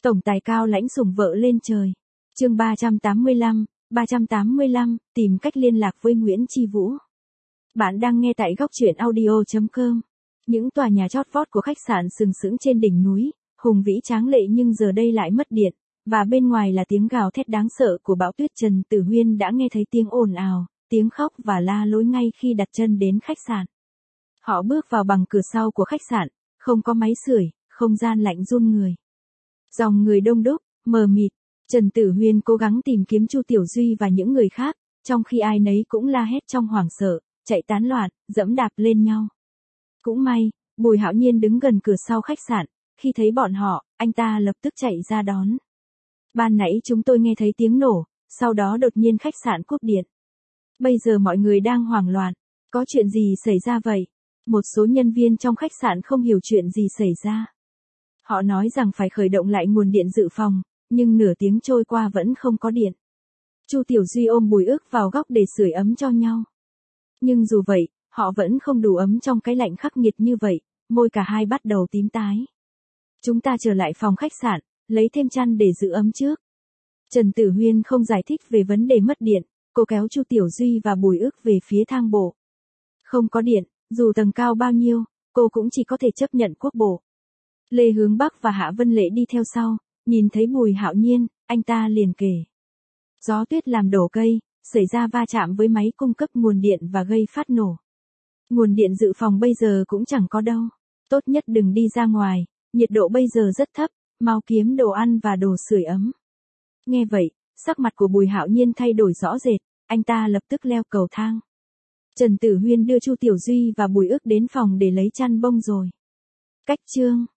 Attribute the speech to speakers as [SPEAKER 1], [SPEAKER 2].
[SPEAKER 1] Tổng tài cao lãnh sủng vợ lên trời. Chương 385, tìm cách liên lạc với Nguyễn Chi Vũ. Bạn đang nghe tại góc truyện audio.com. Những tòa nhà chót vót của khách sạn sừng sững trên đỉnh núi, hùng vĩ tráng lệ nhưng giờ đây lại mất điện, và bên ngoài là tiếng gào thét đáng sợ của bão tuyết. Trần Tử Huyên đã nghe thấy tiếng ồn ào, tiếng khóc và la lối ngay khi đặt chân đến khách sạn. Họ bước vào bằng cửa sau của khách sạn, không có máy sưởi, không gian lạnh run người. Dòng người đông đúc, mờ mịt. Trần Tử Huyên cố gắng tìm kiếm Chu Tiểu Duy và những người khác, trong khi ai nấy cũng la hét trong hoảng sợ, chạy tán loạn, dẫm đạp lên nhau. Cũng may, Bùi Hạo Nhiên đứng gần cửa sau khách sạn, khi thấy bọn họ, anh ta lập tức chạy ra đón. Ban nãy chúng tôi nghe thấy tiếng nổ, sau đó đột nhiên khách sạn cúp điện. Bây giờ mọi người đang hoảng loạn, có chuyện gì xảy ra vậy? Một số nhân viên trong khách sạn không hiểu chuyện gì xảy ra. Họ nói rằng phải khởi động lại nguồn điện dự phòng, nhưng nửa tiếng trôi qua vẫn không có điện. Chu Tiểu Duy ôm Bùi Ước vào góc để sưởi ấm cho nhau. Nhưng dù vậy, họ vẫn không đủ ấm trong cái lạnh khắc nghiệt như vậy, môi cả hai bắt đầu tím tái. Chúng ta trở lại phòng khách sạn, lấy thêm chăn để giữ ấm trước. Trần Tử Huyên không giải thích về vấn đề mất điện, cô kéo Chu Tiểu Duy và Bùi Ước về phía thang bộ. Không có điện, dù tầng cao bao nhiêu, cô cũng chỉ có thể chấp nhận quốc bộ. Lê Hướng Bắc và Hạ Vân Lệ đi theo sau, nhìn thấy Bùi Hạo Nhiên, anh ta liền kể. Gió tuyết làm đổ cây, xảy ra va chạm với máy cung cấp nguồn điện và gây phát nổ. Nguồn điện dự phòng bây giờ cũng chẳng có đâu. Tốt nhất đừng đi ra ngoài, nhiệt độ bây giờ rất thấp, mau kiếm đồ ăn và đồ sưởi ấm. Nghe vậy, sắc mặt của Bùi Hạo Nhiên thay đổi rõ rệt, anh ta lập tức leo cầu thang. Trần Tử Huyên đưa Chu Tiểu Duy và Bùi Ước đến phòng để lấy chăn bông rồi. Cách chương